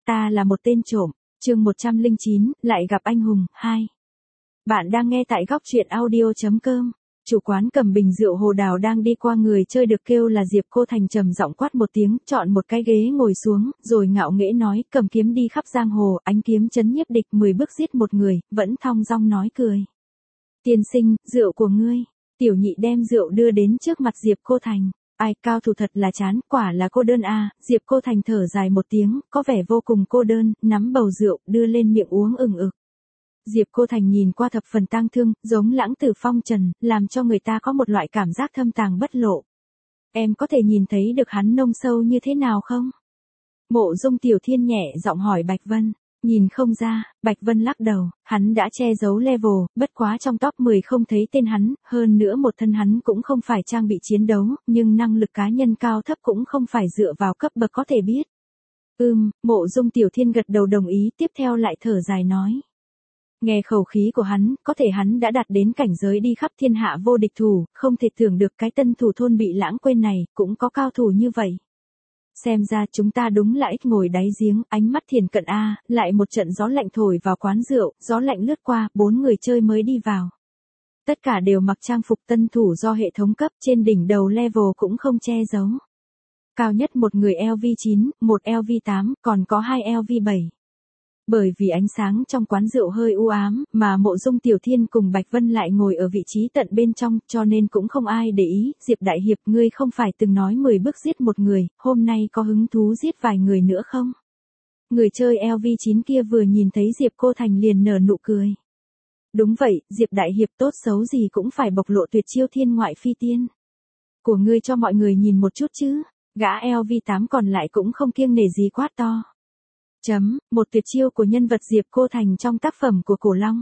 Ta là một tên trộm, chương 109, lại gặp anh hùng, 2. Bạn đang nghe tại góc truyện audio.com. Chủ quán cầm bình rượu hồ đào đang đi qua người chơi được kêu là Diệp Cô Thành trầm giọng quát một tiếng, chọn một cái ghế ngồi xuống, rồi ngạo nghễ nói, cầm kiếm đi khắp giang hồ, ánh kiếm chấn nhiếp địch 10 bước giết một người, vẫn thong dong nói cười. Tiên sinh, rượu của ngươi. Tiểu nhị đem rượu đưa đến trước mặt Diệp Cô Thành. Ai, cao thủ thật là chán, quả là cô đơn à, Diệp Cô Thành thở dài một tiếng, có vẻ vô cùng cô đơn, nắm bầu rượu, đưa lên miệng uống ừng ực. Diệp Cô Thành nhìn qua thập phần tang thương, giống lãng tử phong trần, làm cho người ta có một loại cảm giác thâm tàng bất lộ. Em có thể nhìn thấy được hắn nông sâu như thế nào không? Mộ Dung Tiểu Thiên nhẹ giọng hỏi Bạch Vân. Nhìn không ra, Bạch Vân lắc đầu, hắn đã che giấu level, bất quá trong top 10 không thấy tên hắn, hơn nữa một thân hắn cũng không phải trang bị chiến đấu, nhưng năng lực cá nhân cao thấp cũng không phải dựa vào cấp bậc có thể biết. Mộ Dung Tiểu Thiên gật đầu đồng ý, tiếp theo lại thở dài nói. Nghe khẩu khí của hắn, có thể hắn đã đạt đến cảnh giới đi khắp thiên hạ vô địch thủ, không thể tưởng được cái tân thủ thôn bị lãng quên này, cũng có cao thủ như vậy. Xem ra chúng ta đúng là ít ngồi đáy giếng, ánh mắt thiền cận a, lại một trận gió lạnh thổi vào quán rượu, gió lạnh lướt qua, 4 người chơi mới đi vào. Tất cả đều mặc trang phục tân thủ do hệ thống cấp, trên đỉnh đầu level cũng không che giấu. Cao nhất một người LV9, một LV8, còn có 2 LV7. Bởi vì ánh sáng trong quán rượu hơi u ám, mà Mộ Dung Tiểu Thiên cùng Bạch Vân lại ngồi ở vị trí tận bên trong, cho nên cũng không ai để ý. Diệp Đại Hiệp, ngươi không phải từng nói 10 bước giết một người, hôm nay có hứng thú giết vài người nữa không? Người chơi LV9 kia vừa nhìn thấy Diệp Cô Thành liền nở nụ cười. Đúng vậy, Diệp Đại Hiệp tốt xấu gì cũng phải bộc lộ tuyệt chiêu thiên ngoại phi tiên. Của ngươi cho mọi người nhìn một chút chứ, gã LV8 còn lại cũng không kiêng nể gì quát to. Một tuyệt chiêu của nhân vật Diệp Cô Thành trong tác phẩm của Cổ Long.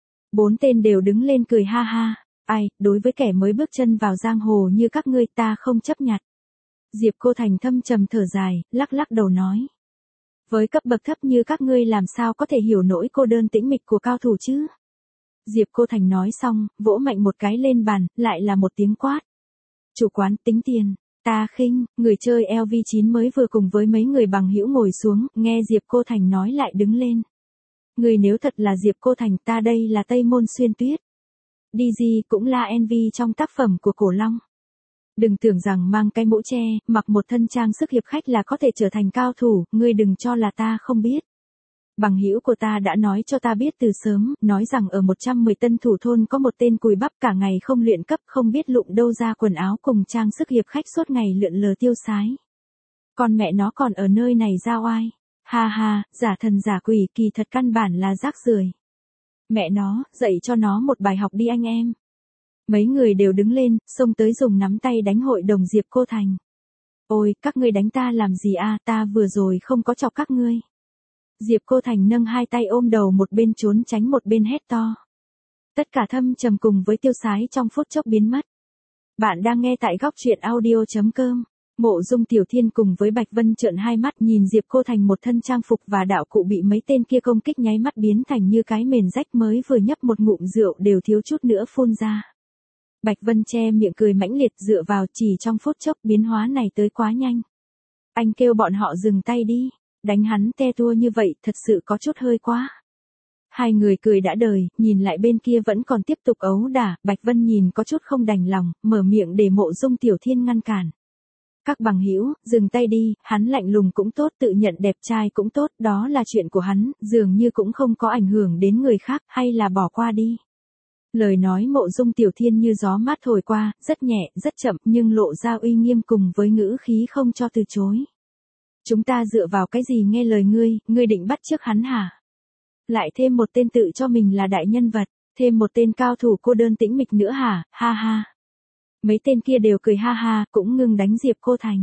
4 tên đều đứng lên cười ha ha. Ai, đối với kẻ mới bước chân vào giang hồ như các ngươi ta không chấp nhặt. Diệp Cô Thành thâm trầm thở dài, lắc lắc đầu nói. Với cấp bậc thấp như các ngươi làm sao có thể hiểu nỗi cô đơn tĩnh mịch của cao thủ chứ? Diệp Cô Thành nói xong, vỗ mạnh một cái lên bàn, lại là một tiếng quát. Chủ quán tính tiền. Ta khinh, người chơi LV9 mới vừa cùng với mấy người bằng hữu ngồi xuống, nghe Diệp Cô Thành nói lại đứng lên. Người nếu thật là Diệp Cô Thành, ta đây là Tây Môn Xuyên Tuyết. DG cũng là NV trong tác phẩm của Cổ Long. Đừng tưởng rằng mang cái mũ che, mặc một thân trang sức hiệp khách là có thể trở thành cao thủ, ngươi đừng cho là ta không biết. Bằng hữu của ta đã nói cho ta biết từ sớm, nói rằng ở 110 tân thủ thôn có một tên cùi bắp cả ngày không luyện cấp, không biết lụng đâu ra quần áo cùng trang sức hiệp khách suốt ngày lượn lờ tiêu sái. Còn mẹ nó còn ở nơi này ra oai. Ha ha, giả thần giả quỷ, kỳ thật căn bản là rác rưởi. Mẹ nó, dạy cho nó một bài học đi anh em. Mấy người đều đứng lên, xông tới dùng nắm tay đánh hội đồng Diệp Cô Thành. Ôi, các ngươi đánh ta làm gì a, ta vừa rồi không có chọc các ngươi. Diệp Cô Thành nâng hai tay ôm đầu, một bên trốn tránh một bên hét to. Tất cả thâm trầm cùng với tiêu sái trong phút chốc biến mất. Bạn đang nghe tại góc truyện audio.com. Mộ Dung Tiểu Thiên cùng với Bạch Vân trợn hai mắt nhìn Diệp Cô Thành một thân trang phục và đạo cụ bị mấy tên kia công kích nháy mắt biến thành như cái mền rách, mới vừa nhấp một ngụm rượu đều thiếu chút nữa phun ra. Bạch Vân che miệng cười mãnh liệt, dựa vào, chỉ trong phút chốc biến hóa này tới quá nhanh. Anh kêu bọn họ dừng tay đi. Đánh hắn te tua như vậy thật sự có chút hơi quá. Hai người cười đã đời, nhìn lại bên kia vẫn còn tiếp tục ấu đả, Bạch Vân nhìn có chút không đành lòng, mở miệng để Mộ Dung Tiểu Thiên ngăn cản. Các bằng hữu, dừng tay đi, hắn lạnh lùng cũng tốt, tự nhận đẹp trai cũng tốt, đó là chuyện của hắn, dường như cũng không có ảnh hưởng đến người khác, hay là bỏ qua đi. Lời nói Mộ Dung Tiểu Thiên như gió mát thổi qua, rất nhẹ, rất chậm, nhưng lộ ra uy nghiêm cùng với ngữ khí không cho từ chối. Chúng ta dựa vào cái gì nghe lời ngươi định bắt chước hắn hả? Lại thêm một tên tự cho mình là đại nhân vật, thêm một tên cao thủ cô đơn tĩnh mịch nữa hả, ha ha. Mấy tên kia đều cười ha ha, cũng ngừng đánh Diệp Cô Thành.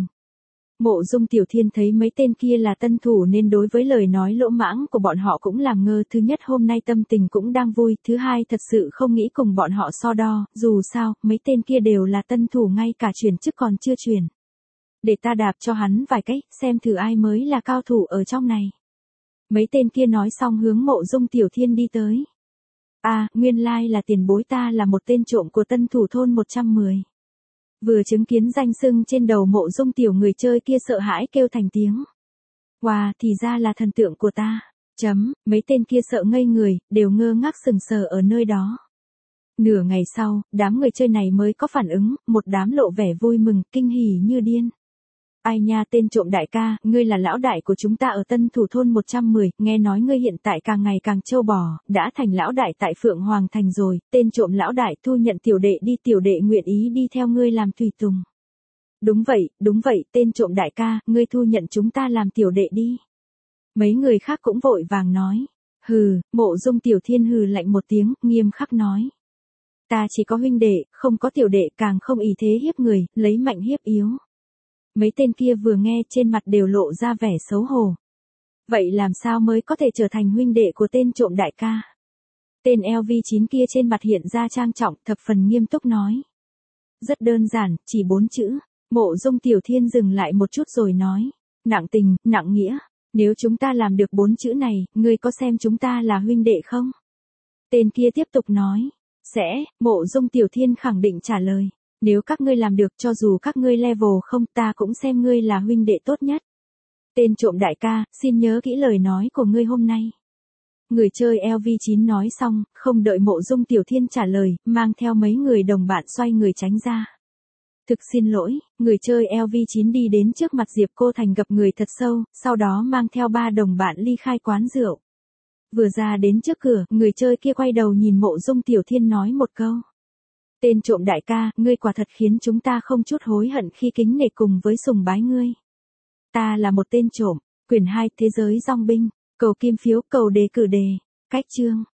Mộ Dung Tiểu Thiên thấy mấy tên kia là tân thủ nên đối với lời nói lỗ mãng của bọn họ cũng làm ngơ. Thứ nhất, hôm nay tâm tình cũng đang vui, thứ hai, thật sự không nghĩ cùng bọn họ so đo, dù sao, mấy tên kia đều là tân thủ, ngay cả chuyển chức còn chưa chuyển. Để ta đạp cho hắn vài cái, xem thử ai mới là cao thủ ở trong này. Mấy tên kia nói xong hướng Mộ Dung Tiểu Thiên đi tới. Nguyên lai là tiền bối, ta là một tên trộm của tân thủ thôn 110. Vừa chứng kiến danh xưng trên đầu Mộ Dung Tiểu, người chơi kia sợ hãi kêu thành tiếng. Wow, thì ra là thần tượng của ta. Mấy tên kia sợ ngây người, đều ngơ ngác sừng sờ ở nơi đó. Nửa ngày sau, đám người chơi này mới có phản ứng, một đám lộ vẻ vui mừng, kinh hỉ như điên. Ai nha, tên trộm đại ca, ngươi là lão đại của chúng ta ở Tân Thủ thôn 110, nghe nói ngươi hiện tại càng ngày càng trâu bò, đã thành lão đại tại Phượng Hoàng Thành rồi, tên trộm lão đại thu nhận tiểu đệ đi, tiểu đệ nguyện ý đi theo ngươi làm tùy tùng. Đúng vậy, tên trộm đại ca, ngươi thu nhận chúng ta làm tiểu đệ đi. Mấy người khác cũng vội vàng nói. Hừ, Mộ Dung Tiểu Thiên hừ lạnh một tiếng, nghiêm khắc nói. Ta chỉ có huynh đệ, không có tiểu đệ, càng không ý thế hiếp người, lấy mạnh hiếp yếu. Mấy tên kia vừa nghe trên mặt đều lộ ra vẻ xấu hổ. Vậy làm sao mới có thể trở thành huynh đệ của tên trộm đại ca? Tên LV9 kia trên mặt hiện ra trang trọng, thập phần nghiêm túc nói. Rất đơn giản, chỉ 4 chữ. Mộ Dung Tiểu Thiên dừng lại một chút rồi nói. Nặng tình, nặng nghĩa. Nếu chúng ta làm được 4 chữ này, ngươi có xem chúng ta là huynh đệ không? Tên kia tiếp tục nói. Sẽ, Mộ Dung Tiểu Thiên khẳng định trả lời. Nếu các ngươi làm được, cho dù các ngươi level không, ta cũng xem ngươi là huynh đệ tốt nhất. Tên trộm đại ca, xin nhớ kỹ lời nói của ngươi hôm nay. Người chơi LV9 nói xong, không đợi Mộ Dung Tiểu Thiên trả lời, mang theo mấy người đồng bạn xoay người tránh ra. Thực xin lỗi, người chơi LV9 đi đến trước mặt Diệp Cô Thành gập người thật sâu, sau đó mang theo 3 đồng bạn ly khai quán rượu. Vừa ra đến trước cửa, người chơi kia quay đầu nhìn Mộ Dung Tiểu Thiên nói một câu. Tên trộm đại ca, ngươi quả thật khiến chúng ta không chút hối hận khi kính nể cùng với sùng bái ngươi. Ta là một tên trộm. Quyển 2 Thế giới Dong binh. Cầu kim phiếu, cầu đề cử đề. Cách chương.